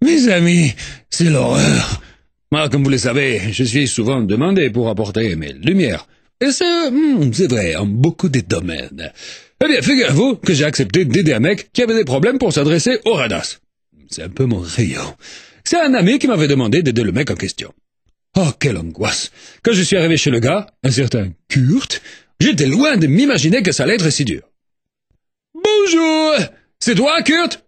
Mes amis, c'est l'horreur. Moi, comme vous le savez, je suis souvent demandé pour apporter mes lumières. Et c'est vrai, en beaucoup de domaines. Eh bien, figurez-vous que j'ai accepté d'aider un mec qui avait des problèmes pour s'adresser au Radas. C'est un peu mon rayon. C'est un ami qui m'avait demandé d'aider le mec en question. Oh, quelle angoisse! Quand je suis arrivé chez le gars, un certain Kurt, j'étais loin de m'imaginer que ça allait être si dur. Bonjour! C'est toi, Kurt?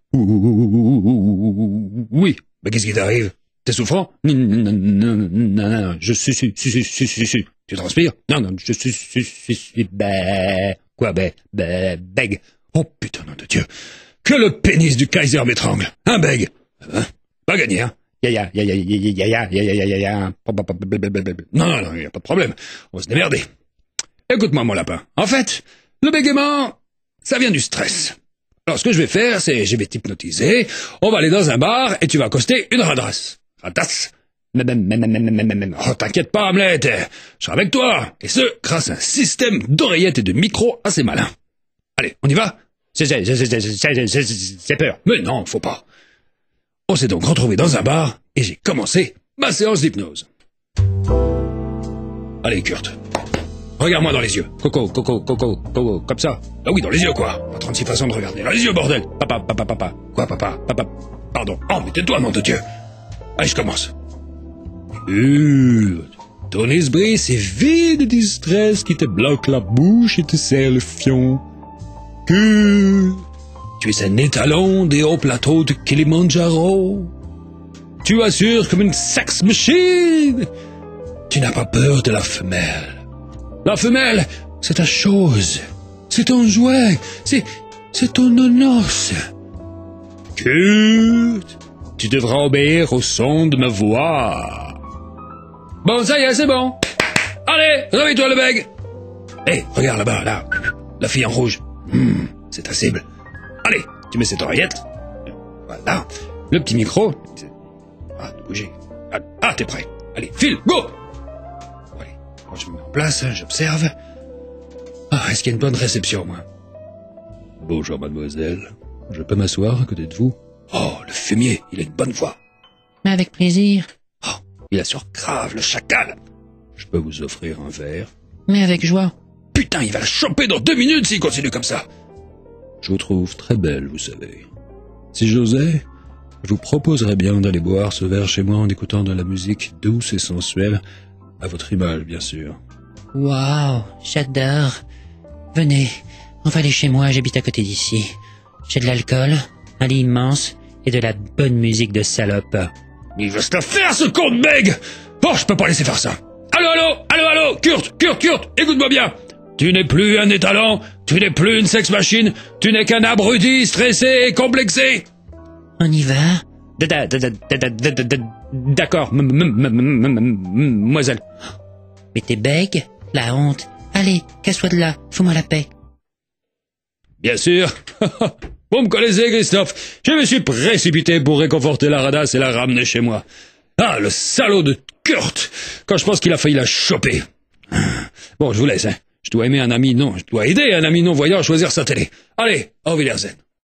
Oui. Mais qu'est-ce qui t'arrive? T'es souffrant? Non, je suis. Tu transpires? Non, je suis, quoi, bègue. Oh, putain, nom de Dieu. Que le pénis du Kaiser m'étrangle. Un bègue. Hein? Pas gagné, hein? Ya. Non, y a pas de problème. On va se démerder. Écoute-moi, mon lapin. En fait, le bégaiement, ça vient du stress. Alors, ce que je vais faire, c'est, je vais t'hypnotiser, on va aller dans un bar, et tu vas accoster une radasse. Radasse. Oh, t'inquiète pas, Hamlet, je serai avec toi. Et ce, grâce à un système d'oreillettes et de micros assez malin. Allez, on y va? J'ai peur. Mais non, faut pas. On s'est donc retrouvés dans un bar, et j'ai commencé ma séance d'hypnose. Allez, Kurt. Regarde-moi dans les yeux. Coco, comme ça. Ah oui, dans les yeux, quoi. Pas 36 façons de regarder. Dans les yeux, bordel. Papa. Quoi, papa? Pardon. Oh, mais tais-toi, nom de Dieu. Allez, je commence. Kurt, ton esprit, c'est vide du stress qui te bloque la bouche et te serre le fion. Kurt, tu es un étalon des hauts plateaux de Kilimandjaro. Tu assures comme une sex machine. Tu n'as pas peur de la femelle. La femelle, c'est ta chose. C'est ton jouet. C'est ton nonos. Kurt, tu devras obéir au son de ma voix. Bon, ça y est, c'est bon. Allez, réveille-toi le bègue. Hé, regarde là-bas, là. La fille en rouge. C'est ta cible. Allez, tu mets cette oreillette. Voilà. Le petit micro. Ah, de bouger. Ah, t'es prêt. Allez, file, go. Allez, moi je me mets en place, j'observe. Ah, est-ce qu'il y a une bonne réception, moi? Bonjour, mademoiselle. Je peux m'asseoir à côté de vous? Oh, le fumier, il a une bonne voix. Mais avec plaisir. Oh, il assure grave, le chacal. Je peux vous offrir un verre? Mais avec joie. Putain, il va la choper dans 2 minutes s'il continue comme ça. Je vous trouve très belle, vous savez. Si j'osais, je vous proposerais bien d'aller boire ce verre chez moi en écoutant de la musique douce et sensuelle, à votre image, bien sûr. Waouh, j'adore. Venez, on va aller chez moi, j'habite à côté d'ici. J'ai de l'alcool, un lit immense et de la bonne musique de salope. Il va se la faire, ce con de bègue! Oh, je peux pas laisser faire ça. Allô, Kurt, écoute-moi bien. Tu n'es plus un étalon, tu n'es plus une sex machine, tu n'es qu'un abruti, stressé et complexé. On y va? D'accord, mademoiselle. Mais t'es bègue? La honte. Allez, casse-toi de là, fous-moi la paix. Bien sûr. Vous me connaissez, Christophe. Je me suis précipité pour réconforter la radasse et la ramener chez moi. Ah, le salaud de Kurt, quand je pense qu'il a failli la choper. Bon, je vous laisse, hein. Je dois aider un ami non-voyant à choisir sa télé. Allez, au Wiedersehen.